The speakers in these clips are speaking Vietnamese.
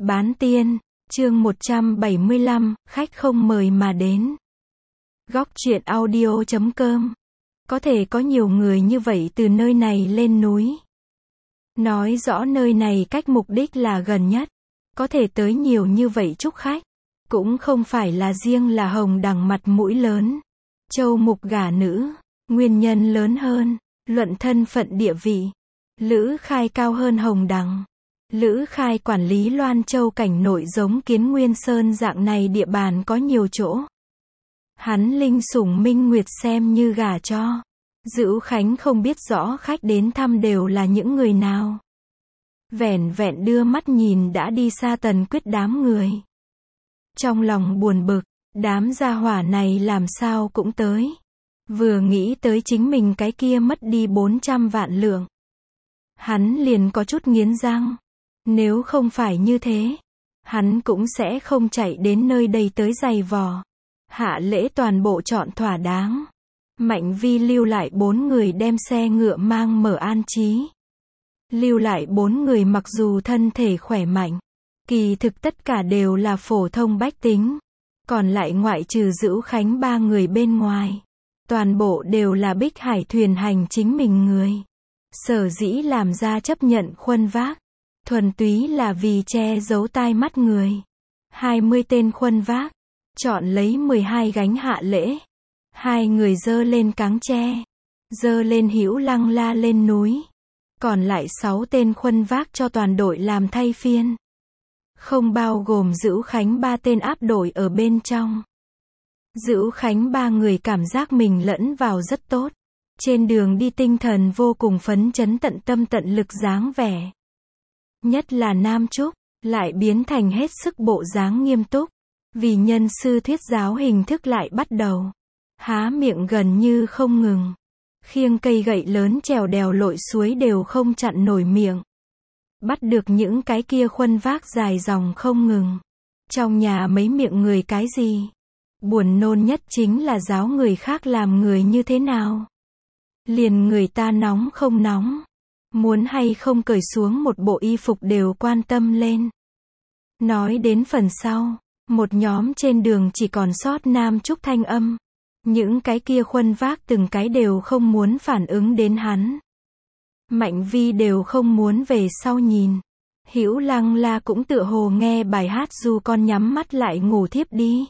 Bán tiên, chương 175, khách không mời mà đến. Góc truyện audio.com. Có thể có nhiều người như vậy từ nơi này lên núi. Nói rõ nơi này cách mục đích là gần nhất. Có thể tới nhiều như vậy chúc khách. Cũng không phải là riêng là Hồng Đằng mặt mũi lớn. Châu mục gả nữ. Nguyên nhân lớn hơn. Luận thân phận địa vị. Lữ Khai cao hơn Hồng Đằng. Lữ Khai quản lý Loan Châu cảnh nội giống Kiến Nguyên Sơn dạng này địa bàn có nhiều chỗ. Hắn linh sủng Minh Nguyệt xem như gả cho. Dữu Khánh không biết rõ khách đến thăm đều là những người nào. Vẻn vẹn đưa mắt nhìn đã đi xa Tần Quyết đám người. Trong lòng buồn bực, đám gia hỏa này làm sao cũng tới. Vừa nghĩ tới chính mình cái kia mất đi 400 vạn lượng. Hắn liền có chút nghiến răng. Nếu không phải như thế, hắn cũng sẽ không chạy đến nơi đây tới giày vò. Hạ lễ toàn bộ chọn thỏa đáng. Mạnh Vi lưu lại 4 người đem xe ngựa mang mở an trí. Lưu lại 4 người mặc dù thân thể khỏe mạnh, kỳ thực tất cả đều là phổ thông bách tính. Còn lại ngoại trừ Dữu Khánh 3 người bên ngoài, toàn bộ đều là Bích Hải thuyền hành chính mình người. Sở dĩ làm ra chấp nhận khuân vác, thuần túy là vì che giấu tai mắt người. 20 tên khuân vác, chọn lấy 12 gánh hạ lễ. 2 người dơ lên cáng tre, dơ lên Hữu Lăng La lên núi. Còn lại 6 tên khuân vác cho toàn đội làm thay phiên. Không bao gồm Dữu Khánh 3 tên áp đội ở bên trong. Dữu Khánh 3 người cảm giác mình lẫn vào rất tốt. Trên đường đi tinh thần vô cùng phấn chấn tận tâm tận lực dáng vẻ. Nhất là Nam Trúc, lại biến thành hết sức bộ dáng nghiêm túc. Vì nhân sư thuyết giáo hình thức lại bắt đầu. Há miệng gần như không ngừng. Khiêng cây gậy lớn trèo đèo lội suối đều không chặn nổi miệng. Bắt được những cái kia khuân vác dài dòng không ngừng. Trong nhà mấy miệng người cái gì? Buồn nôn nhất chính là giáo người khác làm người như thế nào. Liền người ta nóng không nóng. Muốn hay không cởi xuống một bộ y phục đều quan tâm lên. Nói đến phần sau, một nhóm trên đường chỉ còn sót Nam Trúc thanh âm. Những cái kia khuân vác từng cái đều không muốn phản ứng đến hắn. Mạnh Vi đều không muốn về sau nhìn. Hữu Lăng La cũng tựa hồ nghe bài hát Du Con nhắm mắt lại ngủ thiếp đi.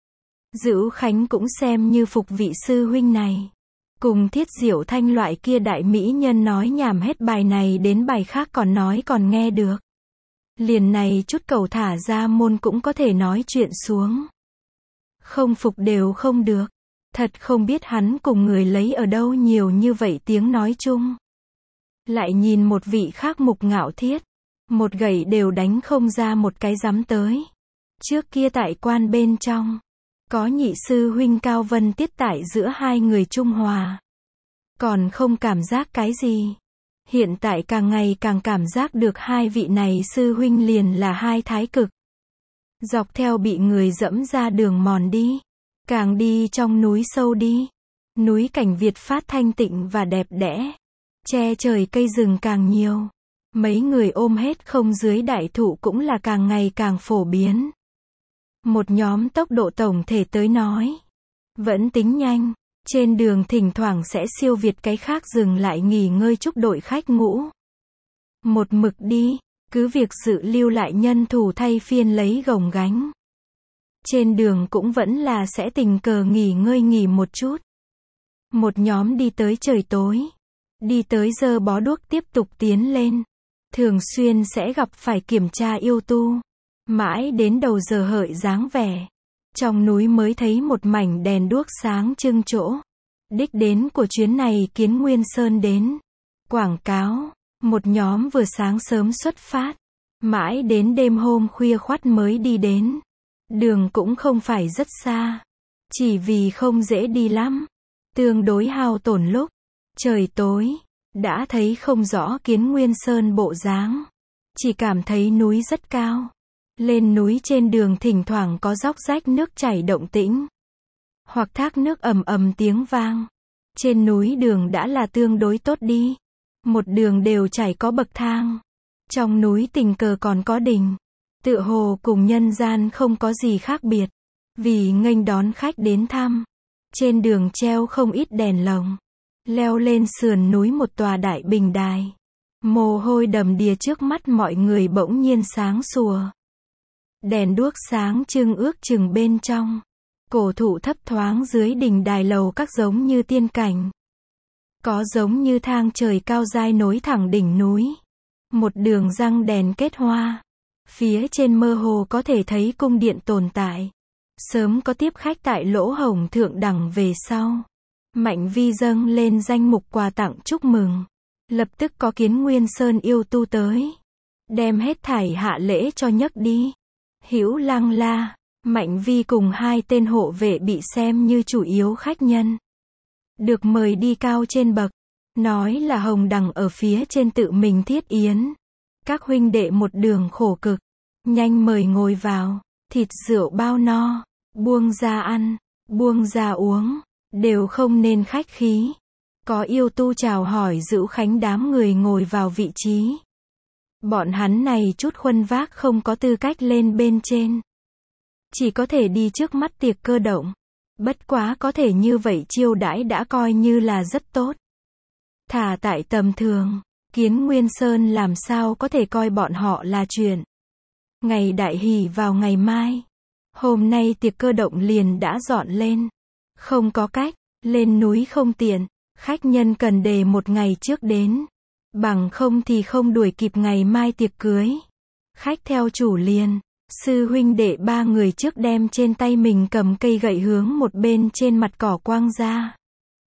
Dữu Khánh cũng xem như phục vị sư huynh này. Cùng Thiết Diệu Thanh loại kia đại mỹ nhân nói nhảm hết bài này đến bài khác còn nói còn nghe được. Liền này chút cầu thả ra môn cũng có thể nói chuyện xuống. Không phục đều không được. Thật không biết hắn cùng người lấy ở đâu nhiều như vậy tiếng nói chung. Lại nhìn một vị khác Mục Ngạo Thiết. Một gậy đều đánh không ra một cái dám tới. Trước kia tại quan bên trong. Có nhị sư huynh Cao Vân Tiết tại giữa hai người trung hòa. Còn không cảm giác cái gì. Hiện tại càng ngày càng cảm giác được hai vị này sư huynh liền là hai thái cực. Dọc theo bị người dẫm ra đường mòn đi. Càng đi trong núi sâu đi. Núi cảnh Việt phát thanh tịnh và đẹp đẽ. Che trời cây rừng càng nhiều. Mấy người ôm hết không dưới đại thụ cũng là càng ngày càng phổ biến. Một nhóm tốc độ tổng thể tới nói. Vẫn tính nhanh. Trên đường thỉnh thoảng sẽ siêu việt cái khác dừng lại nghỉ ngơi chúc đội khách ngũ. Một mực đi. Cứ việc sự lưu lại nhân thủ thay phiên lấy gồng gánh. Trên đường cũng vẫn là sẽ tình cờ nghỉ một chút. Một nhóm đi tới trời tối. Đi tới giờ bó đuốc tiếp tục tiến lên. Thường xuyên sẽ gặp phải kiểm tra yêu tu. Mãi đến đầu giờ hợi dáng vẻ. Trong núi mới thấy một mảnh đèn đuốc sáng trưng chỗ. Đích đến của chuyến này Kiến Nguyên Sơn đến. Quảng cáo. Một nhóm vừa sáng sớm xuất phát. Mãi đến đêm hôm khuya khoắt mới đi đến. Đường cũng không phải rất xa. Chỉ vì không dễ đi lắm. Tương đối hao tổn lúc. Trời tối. Đã thấy không rõ Kiến Nguyên Sơn bộ dáng. Chỉ cảm thấy núi rất cao. Lên núi trên đường thỉnh thoảng có róc rách nước chảy động tĩnh. Hoặc thác nước ầm ầm tiếng vang. Trên núi đường đã là tương đối tốt đi. Một đường đều chảy có bậc thang. Trong núi tình cờ còn có đình. Tựa hồ cùng nhân gian không có gì khác biệt. Vì nghênh đón khách đến thăm, trên đường treo không ít đèn lồng. Leo lên sườn núi một tòa đại bình đài. Mồ hôi đầm đìa trước mắt mọi người bỗng nhiên sáng sủa. Đèn đuốc sáng trưng ước chừng bên trong. Cổ thụ thấp thoáng dưới đỉnh đài lầu các giống như tiên cảnh. Có giống như thang trời cao dai nối thẳng đỉnh núi. Một đường răng đèn kết hoa. Phía trên mơ hồ có thể thấy cung điện tồn tại. Sớm có tiếp khách tại lỗ hổng thượng đẳng về sau. Mạnh Vi dâng lên danh mục quà tặng chúc mừng. Lập tức có Kiến Nguyên Sơn yêu tu tới. Đem hết thảy hạ lễ cho nhấc đi. Hữu Lăng La, Mạnh Vi cùng 2 tên hộ vệ bị xem như chủ yếu khách nhân. Được mời đi cao trên bậc. Nói là Hồng Đằng ở phía trên tự mình thiết yến. Các huynh đệ một đường khổ cực. Nhanh mời ngồi vào. Thịt rượu bao no. Buông ra ăn. Buông ra uống. Đều không nên khách khí. Có yêu tu chào hỏi Dữu Khánh đám người ngồi vào vị trí. Bọn hắn này chút khuân vác không có tư cách lên bên trên. Chỉ có thể đi trước mắt tiệc cơ động. Bất quá có thể như vậy chiêu đãi đã coi như là rất tốt. Thả tại tầm thường, Kiến Nguyên Sơn làm sao có thể coi bọn họ là chuyện. Ngày đại hỷ vào ngày mai. Hôm nay tiệc cơ động liền đã dọn lên. Không có cách, lên núi không tiện. Khách nhân cần đề một ngày trước đến. Bằng không thì không đuổi kịp ngày mai tiệc cưới. Khách theo chủ liền. Sư huynh đệ 3 người trước đem trên tay mình cầm cây gậy hướng một bên trên mặt cỏ quang ra.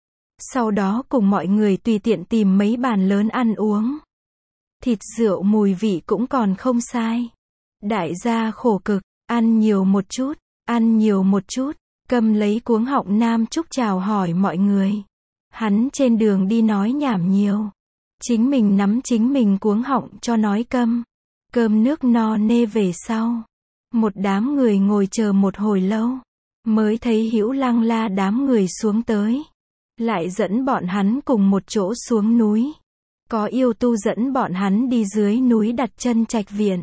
Sau đó cùng mọi người tùy tiện tìm mấy bàn lớn ăn uống. Thịt rượu mùi vị cũng còn không sai. Đại gia khổ cực, ăn nhiều một chút, ăn nhiều một chút. Cầm lấy cuống họng Nam Trúc chào hỏi mọi người. Hắn trên đường đi nói nhảm nhiều. Chính mình nắm chính mình cuống họng cho nói câm. Cơm nước no nê về sau. Một đám người ngồi chờ một hồi lâu. Mới thấy Hữu Lăng La đám người xuống tới. Lại dẫn bọn hắn cùng một chỗ xuống núi. Có yêu tu dẫn bọn hắn đi dưới núi đặt chân trạch viện.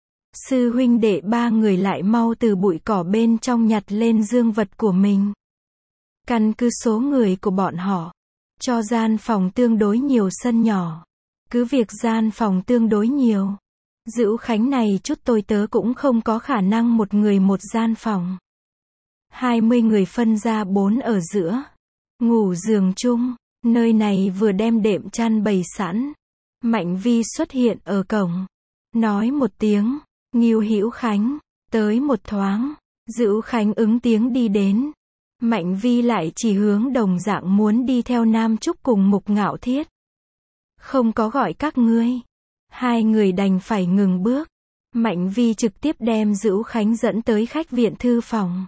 Sư huynh đệ 3 người lại mau từ bụi cỏ bên trong nhặt lên dương vật của mình. Căn cứ số người của bọn họ. Cho gian phòng tương đối nhiều sân nhỏ. Cứ việc gian phòng tương đối nhiều. Dữu Khánh này chút tôi tớ cũng không có khả năng một người một gian phòng. 20 người phân ra 4 ở giữa. Ngủ giường chung. Nơi này vừa đem đệm chăn bày sẵn. Mạnh Vi xuất hiện ở cổng. Nói một tiếng. Ngưu Hữu Khánh. Tới một thoáng. Dữu Khánh ứng tiếng đi đến. Mạnh Vi lại chỉ hướng đồng dạng muốn đi theo Nam Trúc cùng Mục Ngạo Thiết. Không có gọi các ngươi. 2 người đành phải ngừng bước. Mạnh Vi trực tiếp đem Dữu Khánh dẫn tới khách viện thư phòng.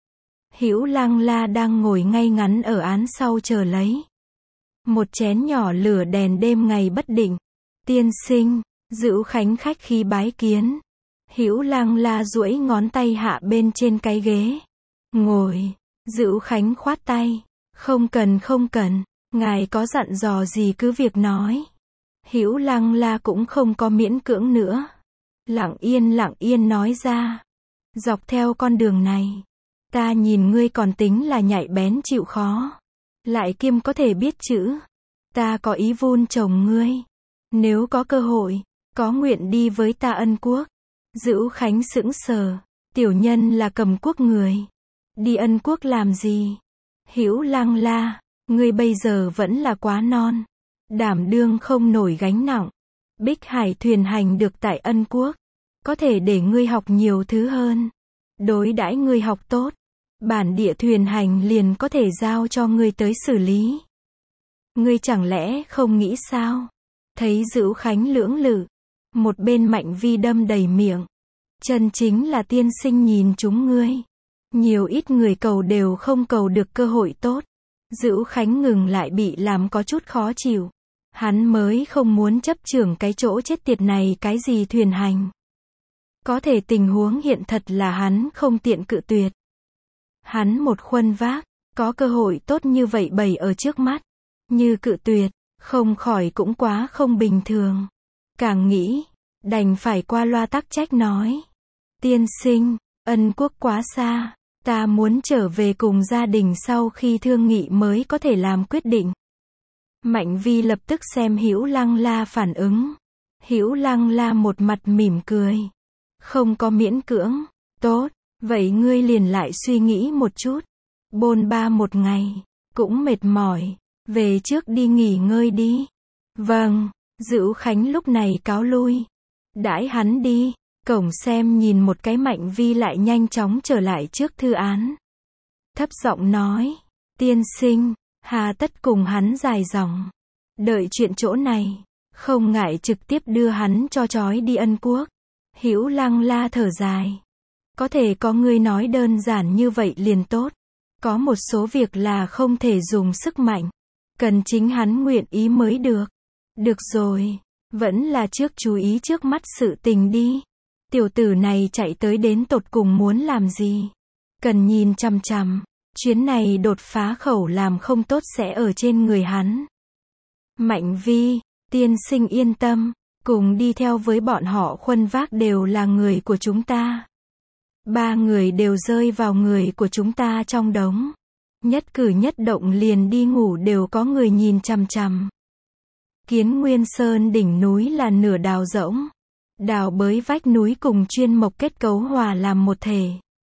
Hữu Lăng La đang ngồi ngay ngắn ở án sau chờ lấy. Một chén nhỏ lửa đèn đêm ngày bất định. Tiên sinh, Dữu Khánh khách khí bái kiến. Hữu Lăng La duỗi ngón tay hạ bên trên cái ghế. Ngồi. Dữu Khánh khoát tay. Không cần không cần. Ngài có dặn dò gì cứ việc nói. Hữu Lăng La cũng không có miễn cưỡng nữa. Lặng yên nói ra. Dọc theo con đường này. Ta nhìn ngươi còn tính là nhạy bén chịu khó. Lại kiêm có thể biết chữ. Ta có ý vun trồng ngươi. Nếu có cơ hội, có nguyện đi với ta Ân Quốc. Dữu Khánh sững sờ. Tiểu nhân là Cầm Quốc người. Đi Ân Quốc làm gì? Hữu Lăng La, ngươi bây giờ vẫn là quá non. Đảm đương không nổi gánh nặng. Bích Hải thuyền hành được tại Ân Quốc. Có thể để ngươi học nhiều thứ hơn. Đối đãi ngươi học tốt. Bản địa thuyền hành liền có thể giao cho ngươi tới xử lý. Ngươi chẳng lẽ không nghĩ sao? Thấy Dữu Khánh lưỡng lự. Một bên Mạnh Vi đâm đầy miệng. Chân chính là tiên sinh nhìn chúng ngươi. Nhiều ít người cầu đều không cầu được cơ hội tốt. Dữu Khánh ngừng lại bị làm có chút khó chịu. Hắn mới không muốn chấp trưởng cái chỗ chết tiệt này cái gì thuyền hành. Có thể tình huống hiện thật là hắn không tiện cự tuyệt. Hắn một khuân vác, có cơ hội tốt như vậy bày ở trước mắt. Như cự tuyệt, không khỏi cũng quá không bình thường. Càng nghĩ, đành phải qua loa tắc trách nói. Tiên sinh, Ân Quốc quá xa, ta muốn trở về cùng gia đình sau khi thương nghị mới có thể làm quyết định. Mạnh Vi lập tức xem Hữu Lăng La phản ứng. Hữu Lăng La một mặt mỉm cười. Không có miễn cưỡng. Tốt, vậy ngươi liền lại suy nghĩ một chút. Bôn ba một ngày, cũng mệt mỏi. Về trước đi nghỉ ngơi đi. Vâng, Dữu Khánh lúc này cáo lui. Đãi hắn đi. Cổng xem nhìn một cái Mạnh Vi lại nhanh chóng trở lại trước thư án. Thấp giọng nói. Tiên sinh, hà tất cùng hắn dài dòng. Đợi chuyện chỗ này. Không ngại trực tiếp đưa hắn cho trói đi Ân Quốc. Hữu Lăng La thở dài. Có thể có người nói đơn giản như vậy liền tốt. Có một số việc là không thể dùng sức mạnh. Cần chính hắn nguyện ý mới được. Được rồi. Vẫn là trước chú ý trước mắt sự tình đi. Tiểu tử này chạy tới đến tột cùng muốn làm gì? Cần nhìn chằm chằm. Chuyến này đột phá khẩu làm không tốt sẽ ở trên người hắn. Mạnh Vi, tiên sinh yên tâm. Cùng đi theo với bọn họ khuân vác đều là người của chúng ta. 3 người đều rơi vào người của chúng ta trong đống. Nhất cử nhất động liền đi ngủ đều có người nhìn chằm chằm. Kiến Nguyên Sơn đỉnh núi là nửa đào rỗng. Đào bới vách núi cùng chuyên mộc kết cấu hòa làm một thể.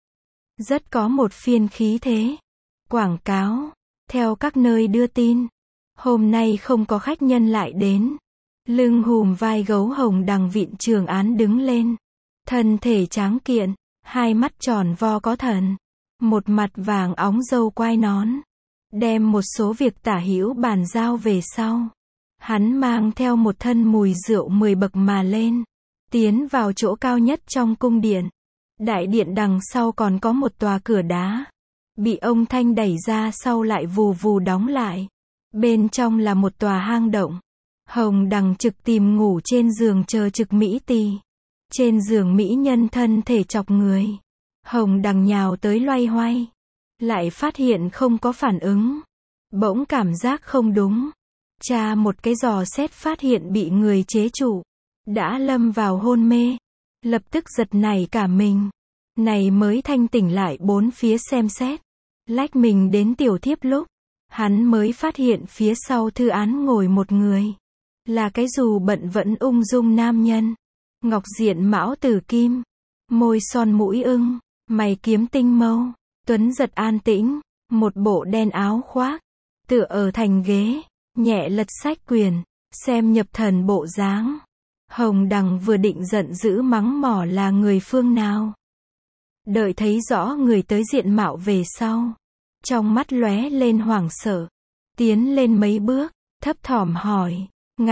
Rất có một phiên khí thế. Quảng cáo. Theo các nơi đưa tin. Hôm nay không có khách nhân lại đến. Lưng hùm vai gấu Hồng Đằng Viện Trường Án đứng lên. Thân thể tráng kiện. 2 mắt tròn vo có thần. Một mặt vàng óng râu quai nón. Đem một số việc tả hữu bàn giao về sau. Hắn mang theo một thân mùi rượu 10 bậc mà lên. Tiến vào chỗ cao nhất trong cung điện. Đại điện đằng sau còn có một tòa cửa đá. Bị ông Thanh đẩy ra sau lại vù vù đóng lại. Bên trong là một tòa hang động. Hồng Đằng Trực tìm ngủ trên giường chờ Trực Mỹ Tỳ. Trên giường mỹ nhân thân thể chọc người. Hồng Đằng nhào tới loay hoay. Lại phát hiện không có phản ứng. Bỗng cảm giác không đúng. Tra một cái dò xét phát hiện bị người chế trụ. Đã lâm vào hôn mê. Lập tức giật nảy cả mình. Này mới thanh tỉnh lại bốn phía xem xét. Lách mình đến tiểu thiếp lúc. Hắn mới phát hiện phía sau thư án ngồi một người. Là cái dù bận vẫn ung dung nam nhân. Ngọc diện mão tử kim. Môi son mũi ưng. Mày kiếm tinh mâu. Tuấn giật an tĩnh. Một bộ đen áo khoác. Tựa ở thành ghế. Nhẹ lật sách quyền. Xem nhập thần bộ dáng. Hồng Đằng vừa định giận dữ mắng mỏ là người phương nào. Đợi thấy rõ người tới diện mạo về sau. Trong mắt lóe lên hoảng sợ. Tiến lên mấy bước. Thấp thỏm hỏi.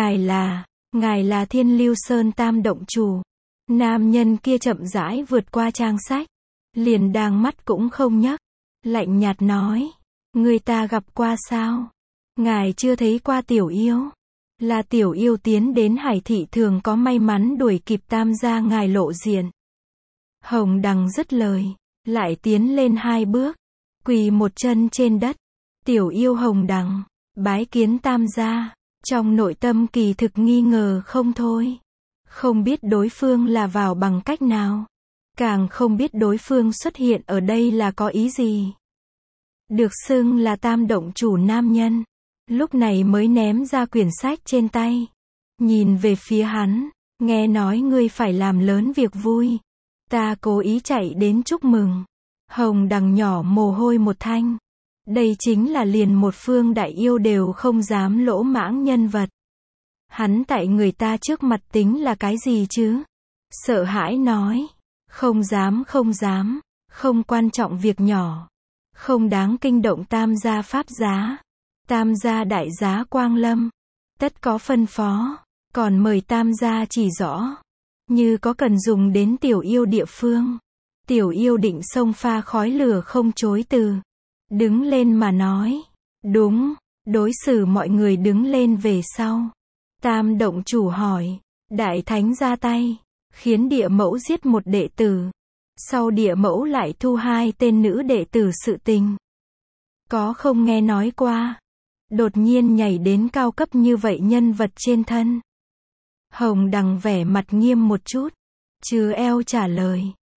Ngài là Thiên Lưu Sơn Tam Động Chủ. Nam nhân kia chậm rãi vượt qua trang sách. Liền đang mắt cũng không nhấc. Lạnh nhạt nói. Người ta gặp qua sao? Ngài chưa thấy qua tiểu yêu. Là tiểu yêu tiến đến Hải Thị thường có may mắn đuổi kịp Tam gia ngài lộ diện. Hồng Đằng dứt lời. Lại tiến lên 2 bước. Quỳ một chân trên đất. Tiểu yêu Hồng Đằng. Bái kiến Tam gia. Trong nội tâm kỳ thực nghi ngờ không thôi. Không biết đối phương là vào bằng cách nào. Càng không biết đối phương xuất hiện ở đây là có ý gì. Được xưng là Tam Động Chủ nam nhân. Lúc này mới ném ra quyển sách trên tay. Nhìn về phía hắn. Nghe nói ngươi phải làm lớn việc vui. Ta cố ý chạy đến chúc mừng. Hồng Đằng nhỏ mồ hôi một thanh. Đây chính là liền một phương đại yêu đều không dám lỗ mãng nhân vật. Hắn tại người ta trước mặt tính là cái gì chứ? Sợ hãi nói. Không dám. Không quan trọng việc nhỏ. Không đáng kinh động Tam gia pháp giá. Tam gia đại giá quang lâm. Tất có phân phó. Còn mời Tam gia chỉ rõ. Như có cần dùng đến tiểu yêu địa phương. Tiểu yêu định xông pha khói lửa không chối từ. Đứng lên mà nói. Đúng. Đối xử mọi người đứng lên về sau. Tam Động Chủ hỏi. Đại thánh ra tay. Khiến địa mẫu giết một đệ tử. Sau địa mẫu lại thu 2 tên nữ đệ tử sự tình. Có không nghe nói qua. Đột nhiên nhảy đến cao cấp như vậy nhân vật trên thân. Hồng Đằng vẻ mặt nghiêm một chút. Chứ eo trả lời.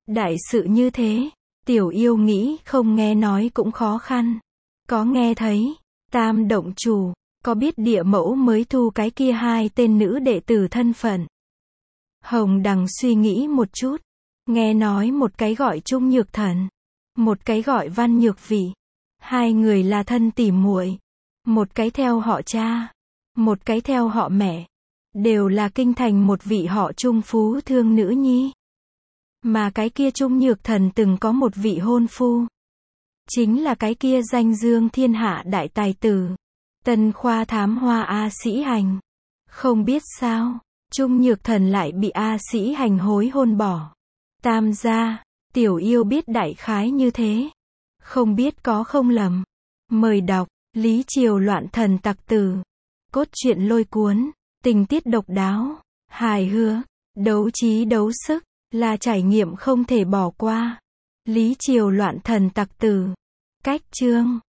Đại sự như thế, Tiểu Yêu nghĩ không nghe nói cũng khó khăn. Có nghe thấy, Tam động chủ, có biết địa mẫu mới thu cái kia 2 tên nữ đệ tử thân phận. Hồng Đằng suy nghĩ một chút, nghe nói một cái gọi Trung Nhược Thần, một cái gọi Văn Nhược Vị. 2 người là thân tỉ muội, một cái theo họ cha, một cái theo họ mẹ, đều là kinh thành một vị họ Trung phú thương nữ nhi. Mà cái kia Trung Nhược Thần từng có một vị hôn phu, chính là cái kia danh dương thiên hạ đại tài tử, Tân Khoa Thám Hoa A Sĩ Hành. Không biết sao, Trung Nhược Thần lại bị A Sĩ Hành hối hôn bỏ. Tam gia, Tiểu Yêu biết đại khái như thế, không biết có không lầm. Mời đọc, Lý Triều Loạn Thần Tặc Tử. Cốt truyện lôi cuốn, tình tiết độc đáo, hài hước, đấu trí đấu sức, là trải nghiệm không thể bỏ qua. Lý Triều Loạn Thần Tặc Tử. Cách chương